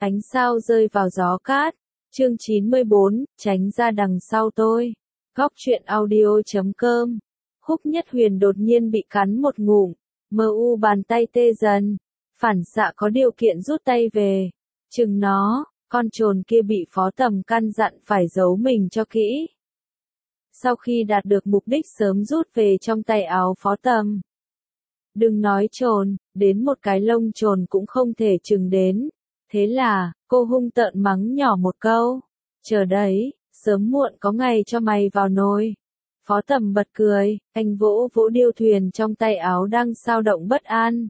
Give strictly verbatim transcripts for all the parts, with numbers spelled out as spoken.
ánh sao rơi vào gió cát. Chương chín mươi bốn, tránh ra đằng sau tôi. Góc truyện audio chấm com. Khúc Nhất Huyền đột nhiên bị cắn một ngụm, mờ u bàn tay tê dần, phản xạ có điều kiện rút tay về. Chừng nó, con trồn kia bị Phó Tầm căn dặn phải giấu mình cho kỹ. Sau khi đạt được mục đích sớm rút về trong tay áo Phó Tầm. Đừng nói trồn, đến một cái lông trồn cũng không thể chừng đến. Thế là, cô hung tợn mắng nhỏ một câu. Chờ đấy, sớm muộn có ngày cho mày vào nồi. Phó Tầm bật cười, anh vỗ vỗ điêu thuyền trong tay áo đang sao động bất an.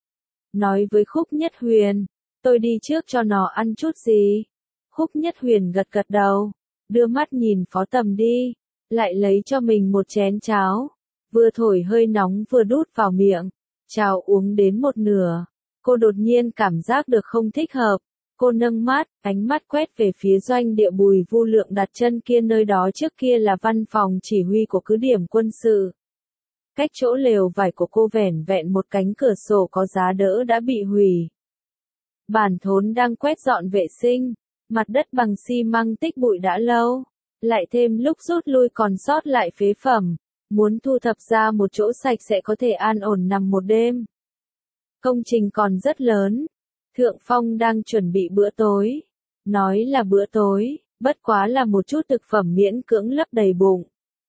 Nói với Khúc Nhất Huyền, tôi đi trước cho nó ăn chút gì. Khúc Nhất Huyền gật gật đầu, đưa mắt nhìn Phó Tầm đi, lại lấy cho mình một chén cháo. Vừa thổi hơi nóng vừa đút vào miệng, cháo uống đến một nửa. Cô đột nhiên cảm giác được không thích hợp. Cô nâng mắt, ánh mắt quét về phía doanh địa Bùi Vu Lượng đặt chân kia, nơi đó trước kia là văn phòng chỉ huy của cứ điểm quân sự. Cách chỗ lều vải của cô vẻn vẹn một cánh cửa sổ có giá đỡ đã bị hủy. Bản Thốn đang quét dọn vệ sinh, mặt đất bằng xi măng tích bụi đã lâu, lại thêm lúc rút lui còn sót lại phế phẩm, muốn thu thập ra một chỗ sạch sẽ có thể an ổn nằm một đêm. Công trình còn rất lớn. Thượng Phong đang chuẩn bị bữa tối. Nói là bữa tối, bất quá là một chút thực phẩm miễn cưỡng lấp đầy bụng.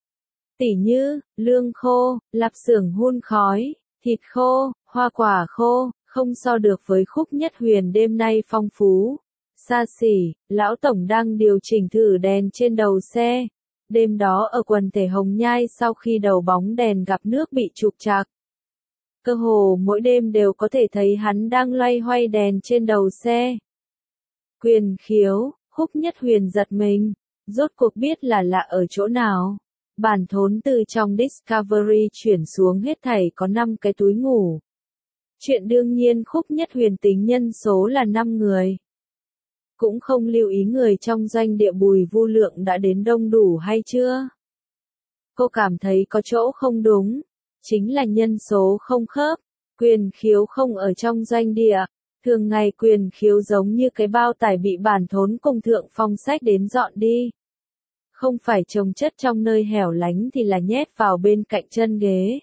Tỉ như, lương khô, lạp xưởng hun khói, thịt khô, hoa quả khô, không so được với Khúc Nhất Huyền đêm nay phong phú. Xa xỉ, lão tổng đang điều chỉnh thử đèn trên đầu xe. Đêm đó ở quần thể Hồng Nhai sau khi đầu bóng đèn gặp nước bị trục trặc. Cơ hồ mỗi đêm đều có thể thấy hắn đang loay hoay đèn trên đầu xe. Quyền khiếu, Khúc Nhất Huyền giật mình, rốt cuộc biết là lạ ở chỗ nào. Bản Thốn từ trong Discovery chuyển xuống hết thảy có năm cái túi ngủ. Chuyện đương nhiên Khúc Nhất Huyền tính nhân số là năm người. Cũng không lưu ý người trong doanh địa Bùi Vu Lượng đã đến đông đủ hay chưa. Cô cảm thấy có chỗ không đúng. Chính là nhân số không khớp. Quyền khiếu không ở trong doanh địa. Thường ngày Quyền khiếu giống như cái bao tải bị Bản Thốn cùng Thượng Phong sách đến dọn đi. Không phải chồng chất trong nơi hẻo lánh thì là nhét vào bên cạnh chân ghế.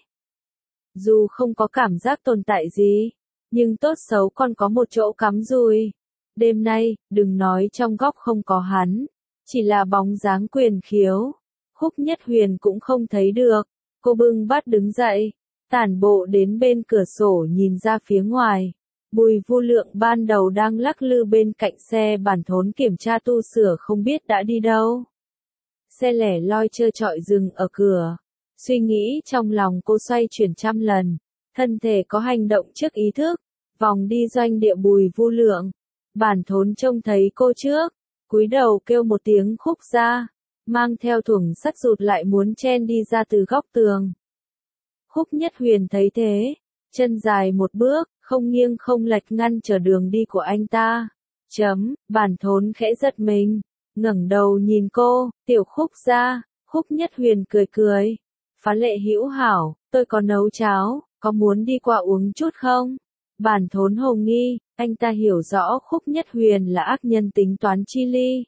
Dù không có cảm giác tồn tại gì, nhưng tốt xấu còn có một chỗ cắm dùi. Đêm nay, đừng nói trong góc không có hắn, chỉ là bóng dáng Quyền khiếu. Khúc Nhất Huyền cũng không thấy được. Cô bưng bát đứng dậy, tản bộ đến bên cửa sổ nhìn ra phía ngoài. Bùi Vu Lượng ban đầu đang lắc lư bên cạnh xe Bản Thốn kiểm tra tu sửa không biết đã đi đâu. Xe lẻ loi trơ trọi dừng ở cửa. Suy nghĩ trong lòng cô xoay chuyển trăm lần. Thân thể có hành động trước ý thức. Vòng đi doanh địa Bùi Vu Lượng. Bản Thốn trông thấy cô trước. Cúi đầu kêu một tiếng Khúc ra. Mang theo thùng sắt rụt lại muốn chen đi ra từ góc tường. Khúc Nhất Huyền thấy thế, chân dài một bước, không nghiêng không lệch ngăn trở đường đi của anh ta. Chấm, Bản Thốn khẽ giật mình, ngẩng đầu nhìn cô, tiểu Khúc ra. Khúc Nhất Huyền cười cười, phá lệ hữu hảo, tôi có nấu cháo, có muốn đi qua uống chút không? Bản Thốn hồ nghi, anh ta hiểu rõ Khúc Nhất Huyền là ác nhân tính toán chi ly.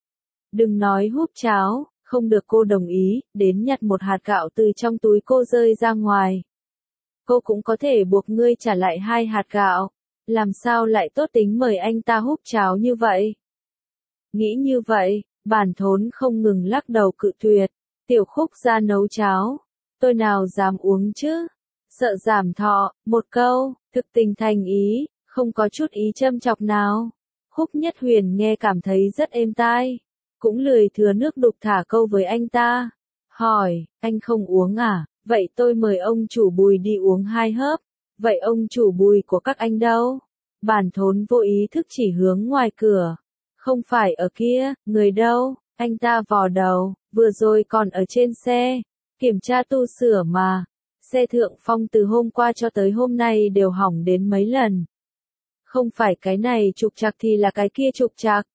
Đừng nói húp cháo, không được cô đồng ý, đến nhặt một hạt gạo từ trong túi cô rơi ra ngoài. Cô cũng có thể buộc ngươi trả lại hai hạt gạo, làm sao lại tốt tính mời anh ta húp cháo như vậy? Nghĩ như vậy, Bản Thốn không ngừng lắc đầu cự tuyệt, tiểu Khúc ra nấu cháo, tôi nào dám uống chứ? Sợ giảm thọ, một câu, thực tình thành ý, không có chút ý châm chọc nào. Khúc Nhất Huyền nghe cảm thấy rất êm tai. Cũng lười thừa nước đục thả câu với anh ta. Hỏi, anh không uống à? Vậy tôi mời ông chủ Bùi đi uống hai hớp. Vậy ông chủ Bùi của các anh đâu? Bản Thốn vô ý thức chỉ hướng ngoài cửa. Không phải ở kia, người đâu? Anh ta vò đầu, vừa rồi còn ở trên xe. Kiểm tra tu sửa mà. Xe Thượng Phong từ hôm qua cho tới hôm nay đều hỏng đến mấy lần. Không phải cái này trục trặc thì là cái kia trục trặc.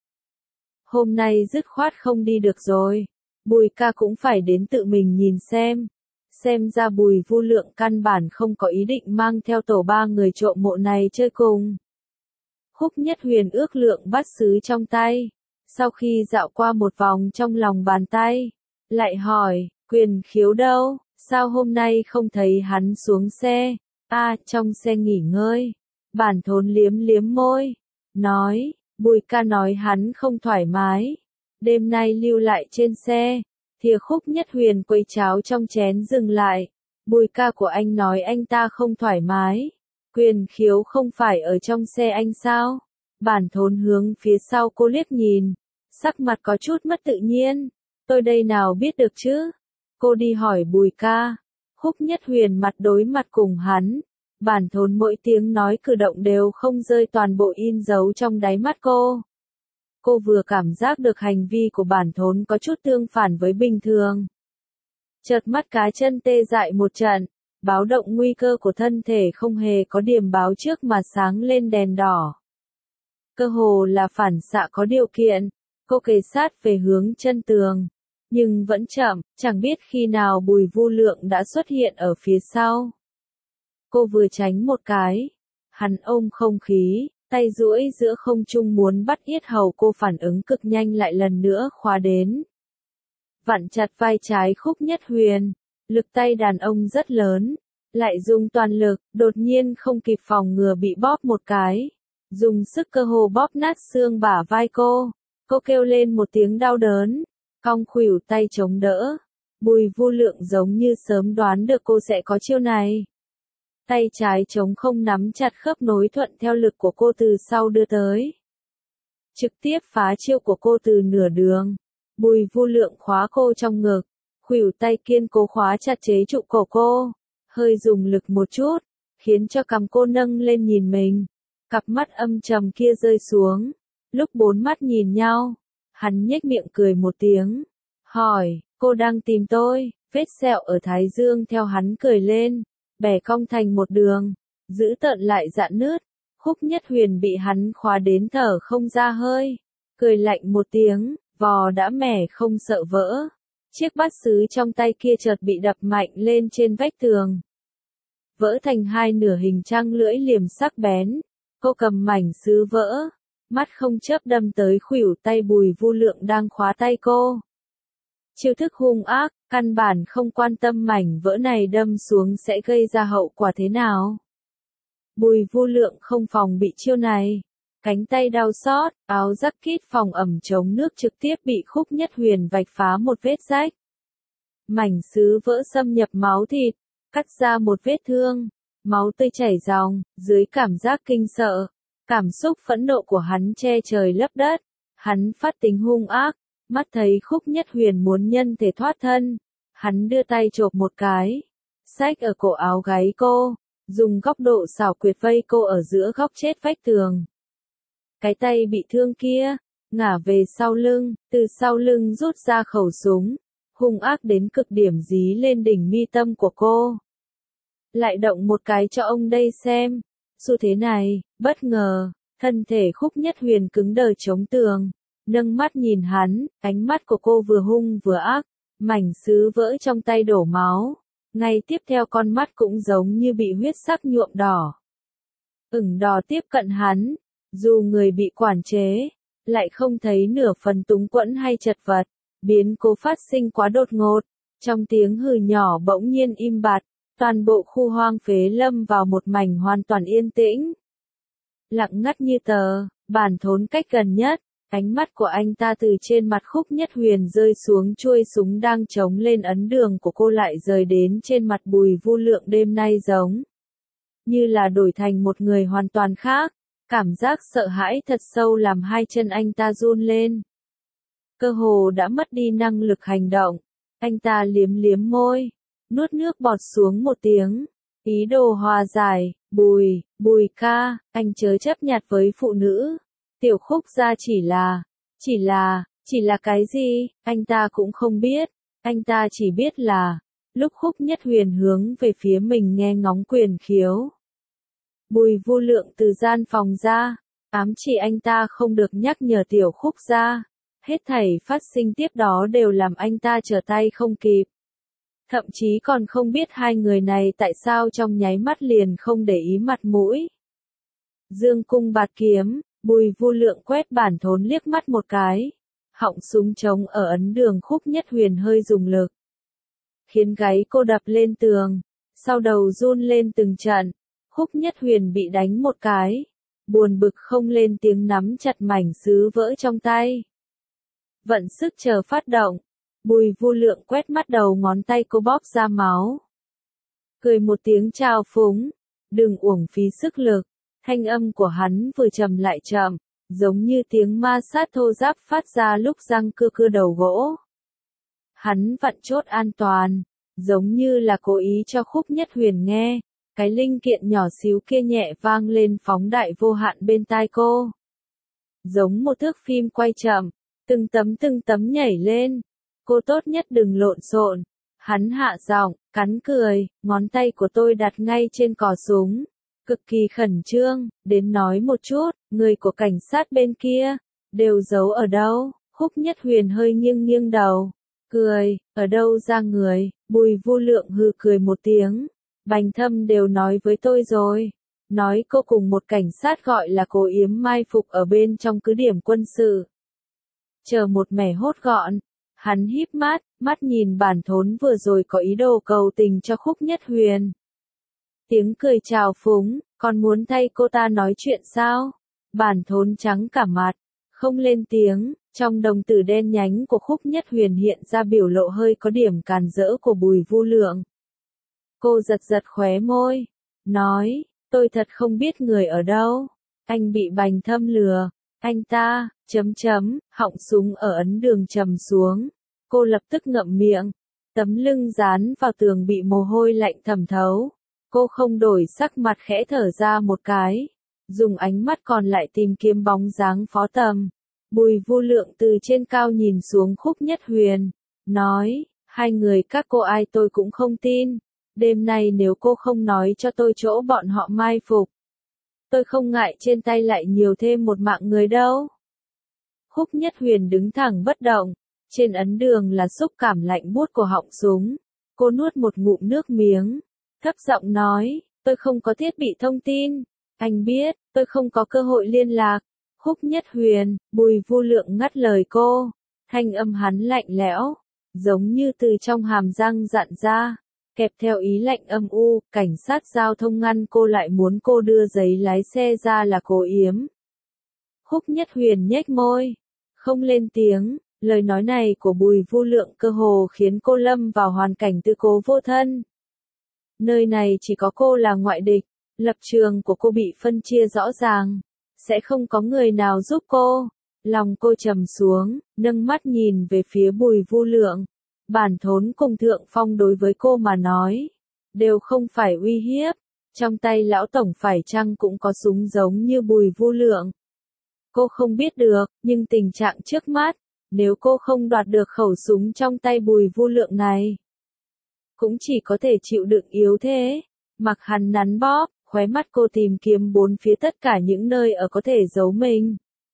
Hôm nay dứt khoát không đi được rồi. Bùi ca cũng phải đến tự mình nhìn xem. Xem ra Bùi Vu Lượng căn bản không có ý định mang theo tổ ba người trộm mộ này chơi cùng. Khúc Nhất Huyền ước lượng bát sứ trong tay. Sau khi dạo qua một vòng trong lòng bàn tay, lại hỏi, Quyền Khiếu đâu, sao hôm nay không thấy hắn xuống xe? A, à, trong xe nghỉ ngơi. Bản Thốn liếm liếm môi, nói, Bùi ca nói hắn không thoải mái, đêm nay lưu lại trên xe. Thìa Khúc Nhất Huyền quấy cháo trong chén dừng lại. Bùi ca của anh nói anh ta không thoải mái. Quyền Khiếu không phải ở trong xe anh sao? Bản Thốn hướng phía sau cô liếc nhìn, sắc mặt có chút mất tự nhiên. Tôi đây nào biết được chứ? Cô đi hỏi Bùi ca. Khúc Nhất Huyền mặt đối mặt cùng hắn. Bản Thốn mỗi tiếng nói cử động đều không rơi toàn bộ in dấu trong đáy mắt cô. Cô vừa cảm giác được hành vi của Bản Thốn có chút tương phản với bình thường. Chợt mắt cá chân tê dại một trận, báo động nguy cơ của thân thể không hề có điểm báo trước mà sáng lên đèn đỏ. Cơ hồ là phản xạ có điều kiện, cô kề sát về hướng chân tường. Nhưng vẫn chậm, chẳng biết khi nào Bùi Vu Lượng đã xuất hiện ở phía sau. Cô vừa tránh một cái, hắn ôm không khí, tay duỗi giữa không trung muốn bắt yết hầu cô, phản ứng cực nhanh lại lần nữa khóa đến. Vặn chặt vai trái Khúc Nhất Huyền, lực tay đàn ông rất lớn, lại dùng toàn lực, đột nhiên không kịp phòng ngừa bị bóp một cái, dùng sức cơ hồ bóp nát xương bả vai cô. Cô kêu lên một tiếng đau đớn, cong khuỷu tay chống đỡ. Bùi Vu Lượng giống như sớm đoán được cô sẽ có chiêu này. Tay trái trống không nắm chặt khớp nối thuận theo lực của cô từ sau đưa tới. Trực tiếp phá chiêu của cô từ nửa đường. Bùi Vu Lượng khóa cô trong ngực, khuỷu tay kiên cố khóa chặt chế trụ cổ cô, hơi dùng lực một chút, khiến cho cằm cô nâng lên nhìn mình. Cặp mắt âm trầm kia rơi xuống, lúc bốn mắt nhìn nhau, hắn nhếch miệng cười một tiếng, hỏi, cô đang tìm tôi? Vết sẹo ở thái dương theo hắn cười lên, bẻ cong thành một đường, giữ tợn lại dạn nứt. Khúc Nhất Huyền bị hắn khóa đến thở không ra hơi, cười lạnh một tiếng, vò đã mẻ không sợ vỡ. Chiếc bát sứ trong tay kia chợt bị đập mạnh lên trên vách tường, vỡ thành hai nửa hình trăng lưỡi liềm sắc bén. Cô cầm mảnh sứ vỡ, mắt không chớp đâm tới khuỷu tay Bùi Vu Lượng đang khóa tay cô. Chiêu thức hung ác, căn bản không quan tâm mảnh vỡ này đâm xuống sẽ gây ra hậu quả thế nào. Bùi Vu Lượng không phòng bị chiêu này, cánh tay đau xót, áo jacket phòng ẩm chống nước trực tiếp bị Khúc Nhất Huyền vạch phá một vết rách. Mảnh sứ vỡ xâm nhập máu thịt, cắt ra một vết thương, máu tươi chảy ròng. Dưới cảm giác kinh sợ, cảm xúc phẫn nộ của hắn che trời lấp đất, hắn phát tính hung ác, mắt thấy Khúc Nhất Huyền muốn nhân thể thoát thân, hắn đưa tay chộp một cái, xách ở cổ áo gáy cô, dùng góc độ xảo quyệt vây cô ở giữa góc chết vách tường. Cái tay bị thương kia, ngả về sau lưng, từ sau lưng rút ra khẩu súng, hung ác đến cực điểm dí lên đỉnh mi tâm của cô. Lại động một cái cho ông đây xem. Xu thế này, bất ngờ, thân thể Khúc Nhất Huyền cứng đờ chống tường, nâng mắt nhìn hắn, ánh mắt của cô vừa hung vừa ác, mảnh sứ vỡ trong tay đổ máu. Ngay tiếp theo con mắt cũng giống như bị huyết sắc nhuộm đỏ. Ửng đỏ tiếp cận hắn, dù người bị quản chế, lại không thấy nửa phần túng quẫn hay chật vật. Biến cố phát sinh quá đột ngột, trong tiếng hừ nhỏ bỗng nhiên im bặt, toàn bộ khu hoang phế lâm vào một mảnh hoàn toàn yên tĩnh. Lặng ngắt như tờ, Bản Thốn cách gần nhất, ánh mắt của anh ta từ trên mặt Khúc Nhất Huyền rơi xuống chuôi súng đang chống lên ấn đường của cô, lại rời đến trên mặt Bùi Vu Lượng đêm nay, giống như là đổi thành một người hoàn toàn khác. Cảm giác sợ hãi thật sâu làm hai chân anh ta run lên. Cơ hồ đã mất đi năng lực hành động. Anh ta liếm liếm môi, nuốt nước bọt xuống một tiếng, ý đồ hòa giải. Bùi, Bùi ca, anh chớ chấp nhặt với phụ nữ. Tiểu Khúc gia chỉ là, chỉ là, chỉ là cái gì, anh ta cũng không biết. Anh ta chỉ biết là, lúc Khúc Nhất Huyền hướng về phía mình nghe ngóng Quyền Khiếu, Bùi Vu Lượng từ gian phòng ra, ám chỉ anh ta không được nhắc nhở Tiểu Khúc gia. Hết thảy phát sinh tiếp đó đều làm anh ta trở tay không kịp. Thậm chí còn không biết hai người này tại sao trong nháy mắt liền không để ý mặt mũi. Dương cung bạt kiếm, Bùi Vu Lượng quét Bản Thốn liếc mắt một cái. Họng súng trống ở ấn đường Khúc Nhất Huyền hơi dùng lực, khiến gáy cô đập lên tường, sau đầu run lên từng trận. Khúc Nhất Huyền bị đánh một cái, buồn bực không lên tiếng nắm chặt mảnh sứ vỡ trong tay. Vận sức chờ phát động, Bùi Vu Lượng quét mắt đầu ngón tay cô bóp ra máu. Cười một tiếng trào phúng, đừng uổng phí sức lực, thanh âm của hắn vừa trầm lại chậm, giống như tiếng ma sát thô ráp phát ra lúc răng cưa cưa đầu gỗ. Hắn vặn chốt an toàn, giống như là cố ý cho Khúc Nhất Huyền nghe, cái linh kiện nhỏ xíu kia nhẹ vang lên phóng đại vô hạn bên tai cô. Giống một thước phim quay chậm, từng tấm từng tấm nhảy lên, cô tốt nhất đừng lộn xộn. Hắn hạ giọng, cắn cười, ngón tay của tôi đặt ngay trên cò súng, cực kỳ khẩn trương, đến nói một chút, người của cảnh sát bên kia, đều giấu ở đâu? Khúc Nhất Huyền hơi nghiêng nghiêng đầu, cười, ở đâu ra người? Bùi Vu Lượng hừ cười một tiếng, Bành Thâm đều nói với tôi rồi, nói cô cùng một cảnh sát gọi là Cố Yếm mai phục ở bên trong cứ điểm quân sự. Chờ một mẻ hốt gọn. Hắn híp mắt, mắt nhìn Bản Thốn vừa rồi có ý đồ cầu tình cho Khúc Nhất Huyền. Tiếng cười trào phúng, còn muốn thay cô ta nói chuyện sao? Bản Thốn trắng cả mặt, không lên tiếng, trong đồng tử đen nhánh của Khúc Nhất Huyền hiện ra biểu lộ hơi có điểm càn rỡ của Bùi Vu Lượng. Cô giật giật khóe môi, nói, tôi thật không biết người ở đâu, anh bị Bành Thâm lừa. Anh ta, chấm chấm, họng súng ở ấn đường trầm xuống. Cô lập tức ngậm miệng. Tấm lưng dán vào tường bị mồ hôi lạnh thẩm thấu. Cô không đổi sắc mặt khẽ thở ra một cái. Dùng ánh mắt còn lại tìm kiếm bóng dáng Phó Tầm. Bùi Vu Lượng từ trên cao nhìn xuống Khúc Nhất Huyền. Nói, hai người các cô ai tôi cũng không tin. Đêm nay nếu cô không nói cho tôi chỗ bọn họ mai phục, tôi không ngại trên tay lại nhiều thêm một mạng người đâu. Khúc Nhất Huyền đứng thẳng bất động, trên ấn đường là xúc cảm lạnh buốt của họng súng. Cô nuốt một ngụm nước miếng, thấp giọng nói, tôi không có thiết bị thông tin. Anh biết, tôi không có cơ hội liên lạc. Khúc Nhất Huyền, Bùi Vu Lượng ngắt lời cô, thanh âm hắn lạnh lẽo, giống như từ trong hàm răng dặn ra. Kẹp theo ý lạnh âm u, cảnh sát giao thông ngăn cô lại muốn cô đưa giấy lái xe ra là Cố Yếm. Khúc Nhất Huyền nhếch môi, không lên tiếng, lời nói này của Bùi Vu Lượng cơ hồ khiến cô lâm vào hoàn cảnh tư cố vô thân. Nơi này chỉ có cô là ngoại địch, lập trường của cô bị phân chia rõ ràng, sẽ không có người nào giúp cô. Lòng cô trầm xuống, nâng mắt nhìn về phía Bùi Vu Lượng. Bản Thốn cùng Thượng Phong đối với cô mà nói, đều không phải uy hiếp, trong tay lão tổng phải chăng cũng có súng giống như Bùi Vu Lượng. Cô không biết được, nhưng tình trạng trước mắt, nếu cô không đoạt được khẩu súng trong tay Bùi Vu Lượng này, cũng chỉ có thể chịu đựng yếu thế. Mặc hắn nắn bóp, khóe mắt cô tìm kiếm bốn phía tất cả những nơi ở có thể giấu mình.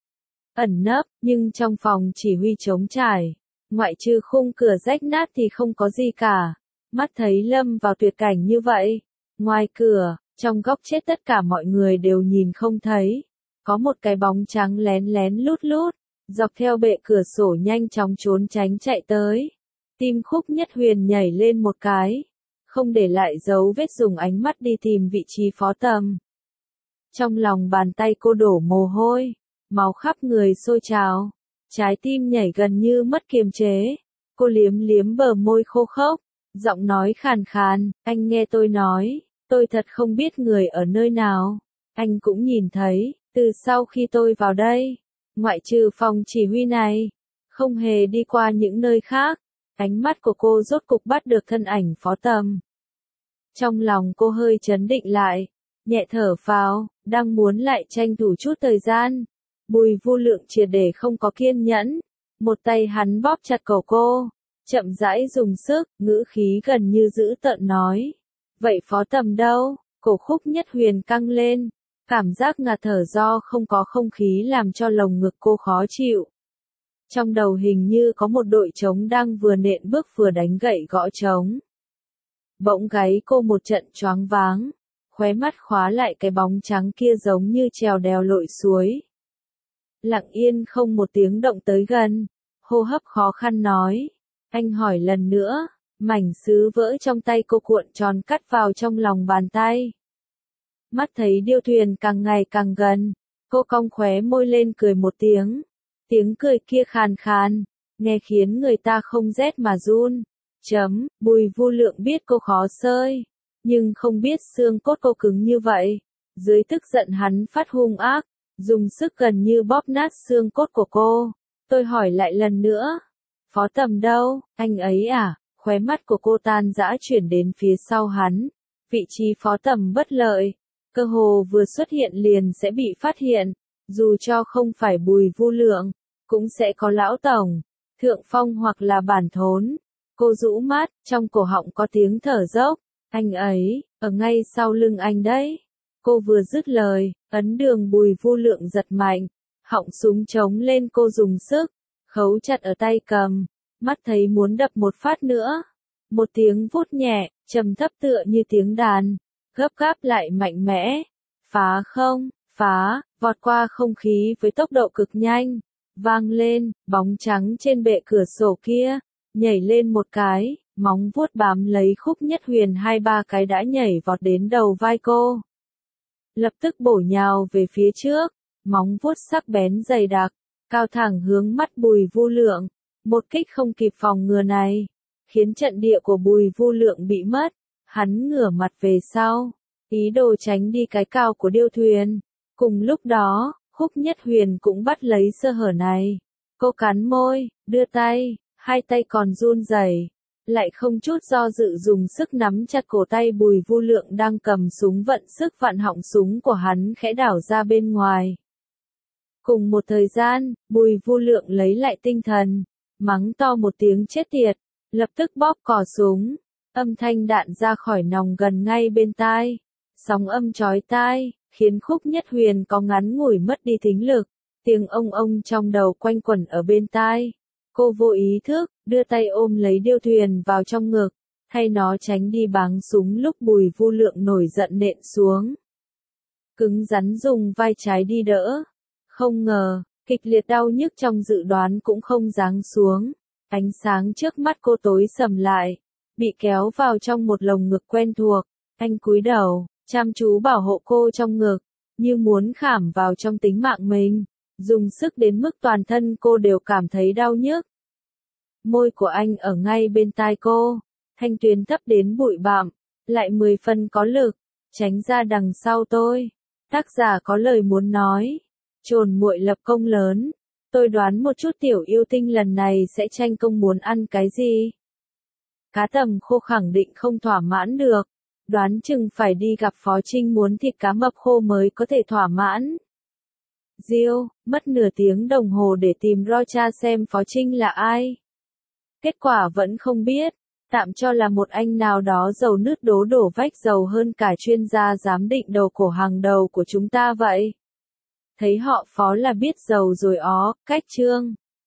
Ẩn nấp, nhưng trong phòng chỉ huy trống trải. Ngoại trừ khung cửa rách nát thì không có gì cả. Mắt thấy lâm vào tuyệt cảnh như vậy. Ngoài cửa, trong góc chết tất cả mọi người đều nhìn không thấy. Có một cái bóng trắng lén lén lút lút, dọc theo bệ cửa sổ nhanh chóng trốn tránh chạy tới. Tim Khúc Nhất Huyền nhảy lên một cái. Không để lại dấu vết dùng ánh mắt đi tìm vị trí Phó Tầm. Trong lòng bàn tay cô đổ mồ hôi, máu khắp người sôi trào. Trái tim nhảy gần như mất kiềm chế. Cô liếm liếm bờ môi khô khốc, giọng nói khàn khàn, anh nghe tôi nói, tôi thật không biết người ở nơi nào. Anh cũng nhìn thấy, từ sau khi tôi vào đây, ngoại trừ phòng chỉ huy này, không hề đi qua những nơi khác. Ánh mắt của cô rốt cục bắt được thân ảnh Phó Tầm. Trong lòng cô hơi chấn định lại, nhẹ thở phào, đang muốn lại tranh thủ chút thời gian. Bùi Vu Lượng triệt để không có kiên nhẫn, một tay hắn bóp chặt cổ cô, chậm rãi dùng sức, ngữ khí gần như dữ tợn nói. Vậy Phó Tầm đâu? Cổ Khúc Nhất Huyền căng lên, cảm giác ngạt thở do không có không khí làm cho lồng ngực cô khó chịu. Trong đầu hình như có một đội trống đang vừa nện bước vừa đánh gậy gõ trống. Bỗng gáy cô một trận choáng váng, khóe mắt khóa lại cái bóng trắng kia giống như trèo đèo lội suối. lặng yên không một tiếng động tới gần, hô hấp khó khăn nói. Anh hỏi lần nữa, mảnh sứ vỡ trong tay cô cuộn tròn cắt vào trong lòng bàn tay. Mắt thấy điêu thuyền càng ngày càng gần, cô cong khóe môi lên cười một tiếng. Tiếng cười kia khàn khàn, nghe khiến người ta không rét mà run. Chấm, Bùi Vu Lượng biết cô khó sơi, nhưng không biết xương cốt cô cứng như vậy. Dưới tức giận hắn phát hung ác, dùng sức gần như bóp nát xương cốt của cô. Tôi hỏi lại lần nữa, Phó Tầm đâu, anh ấy à? Khóe mắt của cô tan rã chuyển đến phía sau hắn. Vị trí Phó Tầm bất lợi, cơ hồ vừa xuất hiện liền sẽ bị phát hiện. Dù cho không phải Bùi Vu Lượng, cũng sẽ có Lão Tổng, Thượng Phong hoặc là Bản Thốn. Cô rũ mắt, trong cổ họng có tiếng thở dốc. Anh ấy, ở ngay sau lưng anh đấy. Cô vừa dứt lời, ấn đường Bùi Vu Lượng giật mạnh, họng súng trống lên cô dùng sức, khấu chặt ở tay cầm, mắt thấy muốn đập một phát nữa. Một tiếng vút nhẹ, trầm thấp tựa như tiếng đàn, gấp gáp lại mạnh mẽ. Phá không, phá, vọt qua không khí với tốc độ cực nhanh, vang lên, bóng trắng trên bệ cửa sổ kia, nhảy lên một cái, móng vuốt bám lấy Khúc Nhất Huyền hai ba cái đã nhảy vọt đến đầu vai cô. Lập tức bổ nhào về phía trước, móng vuốt sắc bén dày đặc, cao thẳng hướng mắt Bùi Vu Lượng. Một kích không kịp phòng ngừa này, khiến trận địa của Bùi Vu Lượng bị mất. Hắn ngửa mặt về sau, ý đồ tránh đi cái cao của điêu thuyền. Cùng lúc đó, Khúc Nhất Huyền cũng bắt lấy sơ hở này. Cô cắn môi, đưa tay, hai tay còn run rẩy, lại không chút do dự dùng sức nắm chặt cổ tay Bùi Vu Lượng đang cầm súng, vận sức vặn họng súng của hắn khẽ đảo ra bên ngoài. Cùng một thời gian, Bùi Vu Lượng lấy lại tinh thần, mắng to một tiếng chết tiệt, lập tức bóp cò súng, âm thanh đạn ra khỏi nòng gần ngay bên tai, sóng âm chói tai, khiến Khúc Nhất Huyền có ngắn ngủi mất đi thính lực, tiếng ông ông trong đầu quanh quẩn ở bên tai. Cô vô ý thức, đưa tay ôm lấy điêu thuyền vào trong ngực, thay nó tránh đi báng súng lúc Bùi Vu Lượng nổi giận nện xuống. Cứng rắn dùng vai trái đi đỡ. Không ngờ, kịch liệt đau nhức trong dự đoán cũng không giáng xuống. Ánh sáng trước mắt cô tối sầm lại, bị kéo vào trong một lồng ngực quen thuộc. Anh cúi đầu, chăm chú bảo hộ cô trong ngực, như muốn khảm vào trong tính mạng mình. Dùng sức đến mức toàn thân cô đều cảm thấy đau nhức. Môi của anh ở ngay bên tai cô, thanh tuyến thấp đến bụi bặm, lại mười phần có lực. Tránh ra đằng sau tôi. Tác giả có lời muốn nói. Trồn muội lập công lớn. Tôi đoán một chút tiểu yêu tinh lần này sẽ tranh công muốn ăn cái gì. Cá tầm khô khẳng định không thỏa mãn được. Đoán chừng phải đi gặp Phó Trinh muốn thịt cá mập khô mới có thể thỏa mãn. Diêu, mất nửa tiếng đồng hồ để tìm Rocha xem Phó Trinh là ai. Kết quả vẫn không biết, tạm cho là một anh nào đó dầu nứt đố đổ vách dầu hơn cả chuyên gia giám định đầu cổ hàng đầu của chúng ta vậy. Thấy họ Phó là biết dầu rồi ó, cách chương.